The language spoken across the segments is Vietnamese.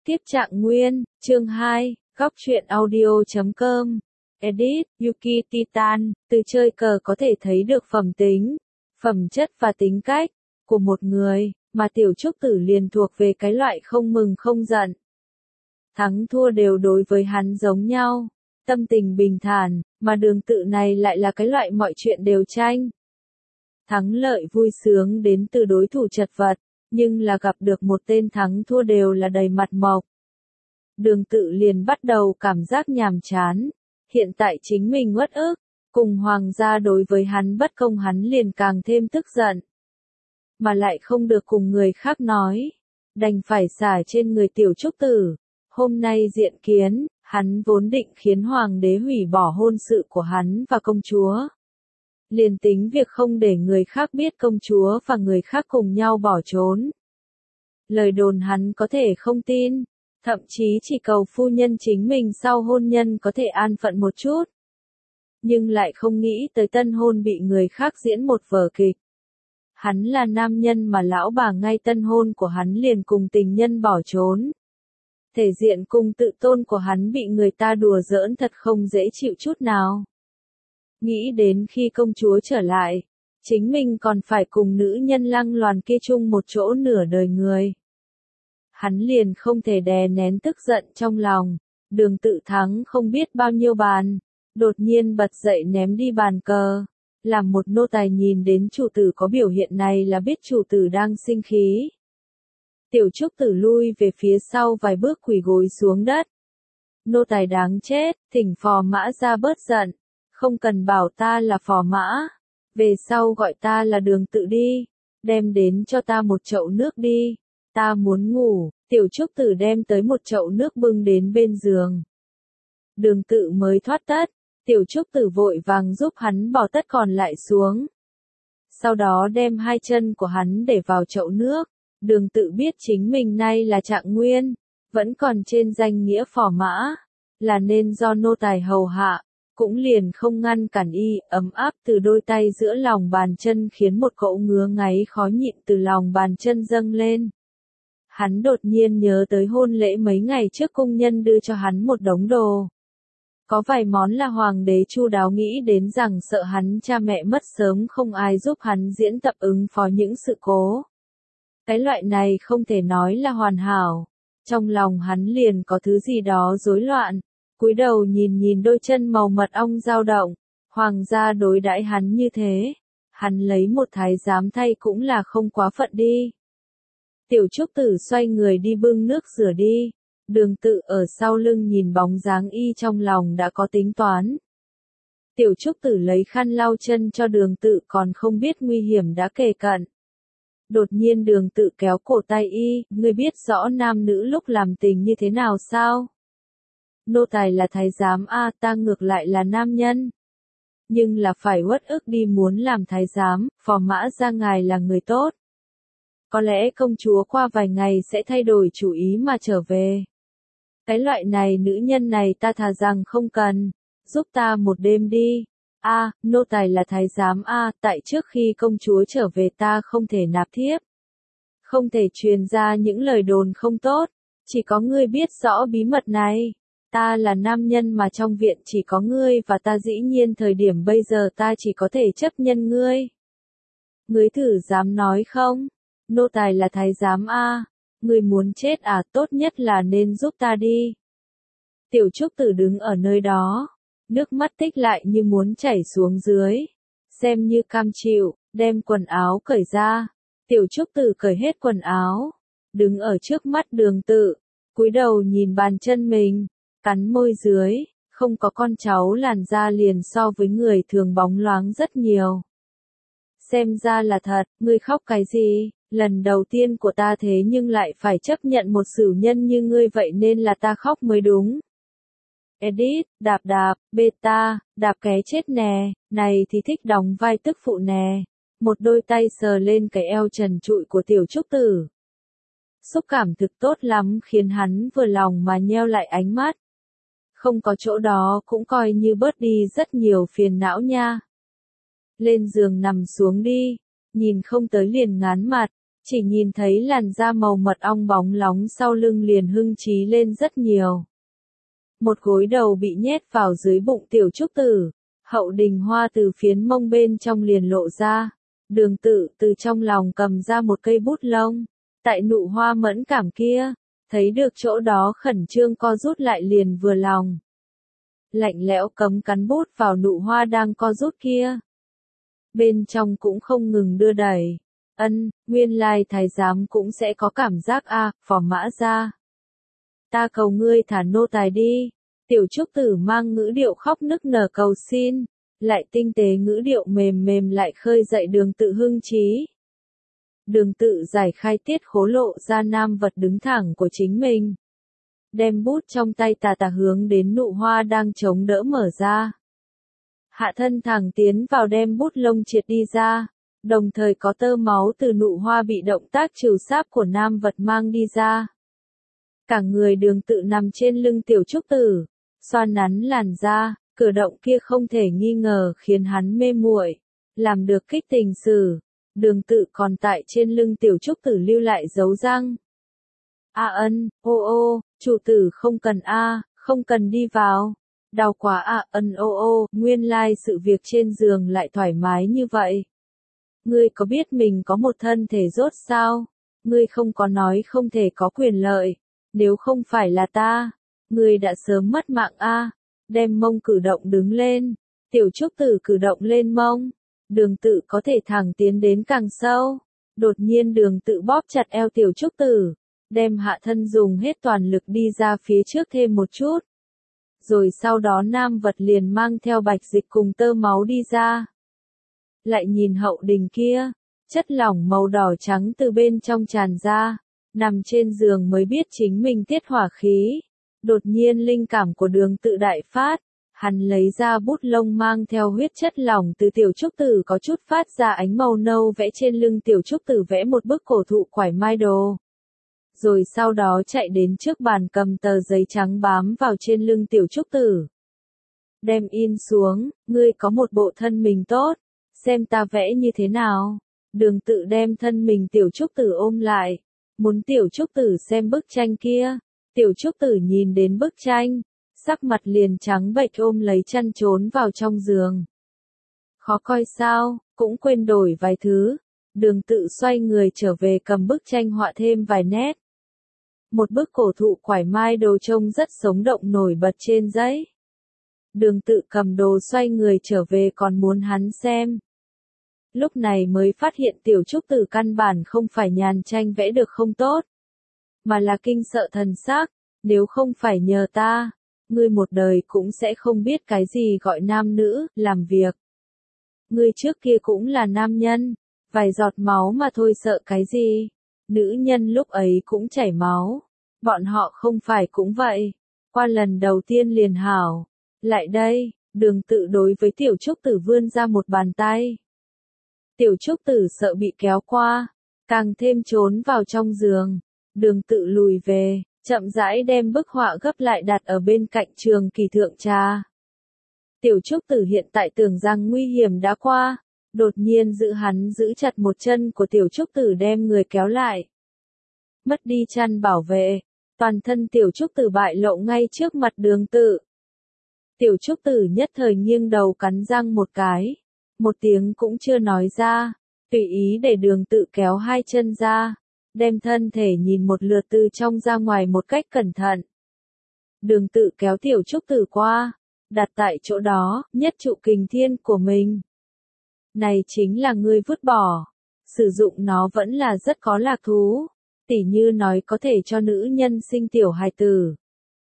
Tiếp trạng nguyên, chương 2, góc truyện audio.com. Edit, Yuki Titan, từ chơi cờ có thể thấy được phẩm tính, phẩm chất và tính cách của một người, mà tiểu trúc tử liền thuộc về cái loại không mừng không giận. Thắng thua đều đối với hắn giống nhau, tâm tình bình thản, mà Đường Tự này lại là cái loại mọi chuyện đều tranh. Thắng lợi vui sướng đến từ đối thủ chật vật, nhưng là gặp được một tên thắng thua đều là đầy mặt mộc. Đường Tự liền bắt đầu cảm giác nhàm chán, hiện tại chính mình uất ức, cùng hoàng gia đối với hắn bất công hắn liền càng thêm tức giận. Mà lại không được cùng người khác nói, đành phải xả trên người tiểu trúc tử. Hôm nay diện kiến, hắn vốn định khiến hoàng đế hủy bỏ hôn sự của hắn và công chúa. Liền tính việc không để người khác biết công chúa và người khác cùng nhau bỏ trốn. Lời đồn hắn có thể không tin, thậm chí chỉ cầu phu nhân chính mình sau hôn nhân có thể an phận một chút. Nhưng lại không nghĩ tới tân hôn bị người khác diễn một vở kịch. Hắn là nam nhân mà lão bà ngay tân hôn của hắn liền cùng tình nhân bỏ trốn. Thể diện cùng tự tôn của hắn bị người ta đùa giỡn thật không dễ chịu chút nào. Nghĩ đến khi công chúa trở lại, chính mình còn phải cùng nữ nhân lăng loàn kia chung một chỗ nửa đời người. Hắn liền không thể đè nén tức giận trong lòng, Đường Tự thắng không biết bao nhiêu bàn, đột nhiên bật dậy ném đi bàn cờ. Làm một nô tài nhìn đến chủ tử có biểu hiện này là biết chủ tử đang sinh khí. Tiểu trúc tử lui về phía sau vài bước quỳ gối xuống đất. Nô tài đáng chết, thỉnh phò mã ra bớt giận, không cần bảo ta là phò mã, về sau gọi ta là Đường Tự đi, đem đến cho ta một chậu nước đi, ta muốn ngủ. Tiểu trúc tử đem tới một chậu nước bưng đến bên giường. Đường Tự mới thoát tất, tiểu trúc tử vội vàng giúp hắn bỏ tất còn lại xuống. Sau đó đem hai chân của hắn để vào chậu nước. Đường Tự biết chính mình nay là trạng nguyên, vẫn còn trên danh nghĩa phò mã, là nên do nô tài hầu hạ, cũng liền không ngăn cản y, ấm áp từ đôi tay giữa lòng bàn chân khiến một cỗ ngứa ngáy khó nhịn từ lòng bàn chân dâng lên. Hắn đột nhiên nhớ tới hôn lễ mấy ngày trước cung nhân đưa cho hắn một đống đồ. Có vài món là hoàng đế chu đáo nghĩ đến rằng sợ hắn cha mẹ mất sớm không ai giúp hắn diễn tập ứng phó những sự cố. Cái loại này không thể nói là hoàn hảo. Trong lòng hắn liền có thứ gì đó rối loạn. Cúi đầu nhìn đôi chân màu mật ong dao động. Hoàng gia đối đãi hắn như thế. Hắn lấy một thái giám thay cũng là không quá phận đi. Tiểu trúc tử xoay người đi bưng nước rửa đi. Đường Tự ở sau lưng nhìn bóng dáng y trong lòng đã có tính toán. Tiểu trúc tử lấy khăn lau chân cho Đường Tự còn không biết nguy hiểm đã kề cận. Đột nhiên Đường Tự kéo cổ tay y, ngươi biết rõ nam nữ lúc làm tình như thế nào sao? Nô tài là thái giám a, ta ngược lại là nam nhân. Nhưng là phải uất ức đi muốn làm thái giám, phò mã ra ngài là người tốt. Có lẽ công chúa qua vài ngày sẽ thay đổi chủ ý mà trở về. Cái loại này nữ nhân này ta thà rằng không cần, giúp ta một đêm đi. A, nô tài là thái giám a, tại trước khi công chúa trở về ta không thể nạp thiếp. Không thể truyền ra những lời đồn không tốt, chỉ có ngươi biết rõ bí mật này. Ta là nam nhân mà trong viện chỉ có ngươi và ta dĩ nhiên thời điểm bây giờ ta chỉ có thể chấp nhận ngươi. Ngươi thử dám nói không? Nô tài là thái giám a, ngươi muốn chết à, tốt nhất là nên giúp ta đi. Tiểu trúc tử đứng ở nơi đó, nước mắt tích lại như muốn chảy xuống dưới, xem như cam chịu, đem quần áo cởi ra. Tiểu trúc tử cởi hết quần áo, đứng ở trước mắt Đường Tự, cúi đầu nhìn bàn chân mình, cắn môi dưới, không có con cháu làn da liền so với người thường bóng loáng rất nhiều. Xem ra là thật, ngươi khóc cái gì? Lần đầu tiên của ta thế nhưng lại phải chấp nhận một sửu nhân như ngươi vậy nên là ta khóc mới đúng. Edit, đạp, beta, đạp ké chết nè, này thì thích đóng vai tức phụ nè. Một đôi tay sờ lên cái eo trần trụi của tiểu trúc tử. Xúc cảm thực tốt lắm khiến hắn vừa lòng mà nheo lại ánh mắt. Không có chỗ đó cũng coi như bớt đi rất nhiều phiền não nha. Lên giường nằm xuống đi, nhìn không tới liền ngán mặt. Chỉ nhìn thấy làn da màu mật ong bóng lóng sau lưng liền hưng trí lên rất nhiều. Một gối đầu bị nhét vào dưới bụng Tiểu Trúc Tử, Hậu Đình Hoa từ phiến mông bên trong liền lộ ra. Đường Tự từ trong lòng cầm ra một cây bút lông. Tại nụ hoa mẫn cảm kia, thấy được chỗ đó khẩn trương co rút lại liền vừa lòng. Lạnh lẽo cấm cắn bút vào nụ hoa đang co rút kia. Bên trong cũng không ngừng đưa đẩy. Nguyên lai thái giám cũng sẽ có cảm giác Phò Mã Gia. Ta cầu ngươi thả nô tài đi. Tiểu Trúc Tử mang ngữ điệu khóc nức nở cầu xin, lại tinh tế ngữ điệu mềm mềm lại khơi dậy Đường Tự hưng trí. Đường Tự giải khai tiết khố lộ ra nam vật đứng thẳng của chính mình. Đem bút trong tay tà tà hướng đến nụ hoa đang chống đỡ mở ra. Hạ thân thẳng tiến vào đem bút lông triệt đi ra, đồng thời có tơ máu từ nụ hoa bị động tác trừ sáp của nam vật mang đi ra. Cả người Đường Tự nằm trên lưng Tiểu Trúc Tử, xoa nắn làn da, cử động kia không thể nghi ngờ khiến hắn mê muội, làm được kích tình sử. Đường Tự còn tại trên lưng Tiểu Trúc Tử lưu lại dấu răng. Chủ tử không cần không cần đi vào. Đau quá nguyên lai sự việc trên giường lại thoải mái như vậy. Ngươi có biết mình có một thân thể rốt sao? Ngươi không có nói không thể có quyền lợi. Nếu không phải là ta, ngươi đã sớm mất mạng Đem mông cử động đứng lên. Tiểu Trúc Tử cử động lên mông. Đường Tự có thể thẳng tiến đến càng sâu. Đột nhiên Đường Tự bóp chặt eo Tiểu Trúc Tử, đem hạ thân dùng hết toàn lực đi ra phía trước thêm một chút. Rồi sau đó nam vật liền mang theo bạch dịch cùng tơ máu đi ra. Lại nhìn Hậu Đình kia, chất lỏng màu đỏ trắng từ bên trong tràn ra, nằm trên giường mới biết chính mình tiết hỏa khí. Đột nhiên linh cảm của Đường Tự đại phát, hắn lấy ra bút lông mang theo huyết chất lỏng từ Tiểu Trúc Tử có chút phát ra ánh màu nâu vẽ trên lưng Tiểu Trúc Tử vẽ một bức cổ thụ quải mai đồ. Rồi sau đó chạy đến trước bàn cầm tờ giấy trắng bám vào trên lưng Tiểu Trúc Tử. Đem in xuống, ngươi có một bộ thân mình tốt, xem ta vẽ như thế nào. Đường Tự đem thân mình Tiểu Trúc Tử ôm lại, muốn Tiểu Trúc Tử xem bức tranh kia. Tiểu Trúc Tử nhìn đến bức tranh, sắc mặt liền trắng bệch ôm lấy chăn trốn vào trong giường. Khó coi sao, cũng quên đổi vài thứ. Đường Tự xoay người trở về cầm bức tranh họa thêm vài nét. Một bức cổ thụ quải mai đồ trông rất sống động nổi bật trên giấy. Đường Tự cầm đồ xoay người trở về còn muốn hắn xem. Lúc này mới phát hiện Tiểu Trúc Tử căn bản không phải nhàn tranh vẽ được không tốt, mà là kinh sợ thần sắc. Nếu không phải nhờ ta, ngươi một đời cũng sẽ không biết cái gì gọi nam nữ, làm việc. Ngươi trước kia cũng là nam nhân, vài giọt máu mà thôi sợ cái gì. Nữ nhân lúc ấy cũng chảy máu, bọn họ không phải cũng vậy. Qua lần đầu tiên liền hảo. Lại đây, Đường Tự đối với Tiểu Trúc Tử vươn ra một bàn tay. Tiểu Trúc Tử sợ bị kéo qua, càng thêm trốn vào trong giường. Đường Tự lùi về, chậm rãi đem bức họa gấp lại đặt ở bên cạnh Trường Kỳ thượng trà. Tiểu Trúc Tử hiện tại tưởng rằng nguy hiểm đã qua, đột nhiên hắn giữ chặt một chân của Tiểu Trúc Tử đem người kéo lại. Mất đi chăn bảo vệ, toàn thân Tiểu Trúc Tử bại lộ ngay trước mặt Đường Tự. Tiểu Trúc Tử nhất thời nghiêng đầu cắn răng một cái, một tiếng cũng chưa nói ra, tùy ý để Đường Tự kéo hai chân ra, đem thân thể nhìn một lượt từ trong ra ngoài một cách cẩn thận. Đường Tự kéo Tiểu Trúc Tử qua, đặt tại chỗ đó, nhất trụ kình thiên của mình. Này chính là ngươi vứt bỏ, sử dụng nó vẫn là rất có lạc thú, tỉ như nói có thể cho nữ nhân sinh tiểu hài tử.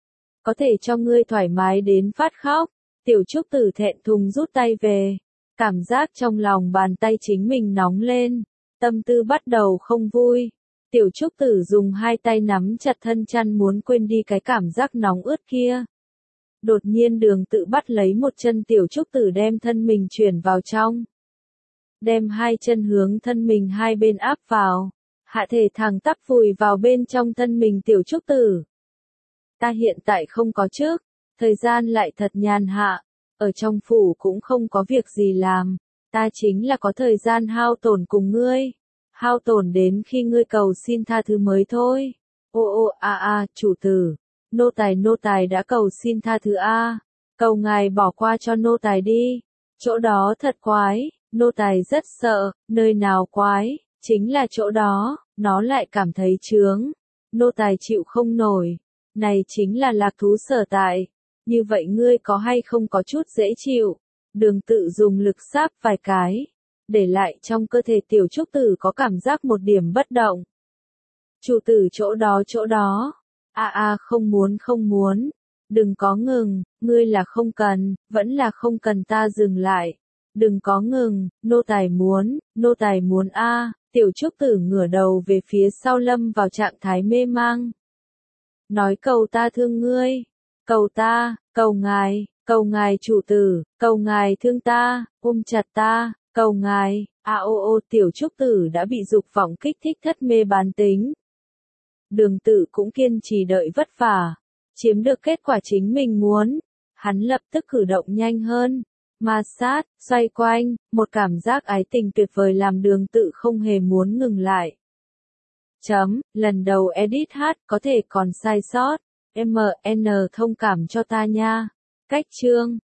Có thể cho ngươi thoải mái đến phát khóc. Tiểu Trúc Tử thẹn thùng rút tay về, cảm giác trong lòng bàn tay chính mình nóng lên, tâm tư bắt đầu không vui. Tiểu Trúc Tử dùng hai tay nắm chặt thân chăn muốn quên đi cái cảm giác nóng ướt kia. Đột nhiên Đường Tự bắt lấy một chân Tiểu Trúc Tử đem thân mình chuyển vào trong. Đem hai chân hướng thân mình hai bên áp vào, hạ thể thẳng tắp vùi vào bên trong thân mình Tiểu Trúc Tử. Ta hiện tại không có trước, thời gian lại thật nhàn hạ, ở trong phủ cũng không có việc gì làm, ta chính là có thời gian hao tổn cùng ngươi. hao tổn đến khi ngươi cầu xin tha thứ mới thôi. Chủ tử, nô tài đã cầu xin tha thứ a, cầu ngài bỏ qua cho nô tài đi, chỗ đó thật quái, nô tài rất sợ, nơi nào quái, chính là chỗ đó, nó lại cảm thấy chướng, nô tài chịu không nổi, này chính là lạc thú sở tại, như vậy ngươi có hay không có chút dễ chịu, Đường Tự dùng lực sáp vài cái, để lại trong cơ thể tiểu trúc tử có cảm giác một điểm bất động. Chủ tử chỗ đó, không muốn, đừng có ngừng, ngươi là không cần, vẫn là không cần ta dừng lại, đừng có ngừng, nô tài muốn tiểu trúc tử ngửa đầu về phía sau lâm vào trạng thái mê mang. Nói cầu ta thương ngươi, cầu ngài chủ tử, cầu ngài thương ta, ôm chặt ta, cầu ngài, tiểu trúc tử đã bị dục vọng kích thích thất mê bán tính. Đường Tự cũng kiên trì đợi vất vả, chiếm được kết quả chính mình muốn, hắn lập tức cử động nhanh hơn, ma sát, xoay quanh, một cảm giác ái tình tuyệt vời làm Đường Tự không hề muốn ngừng lại. Lần đầu edit hát có thể còn sai sót, MN thông cảm cho ta nha. Cách chương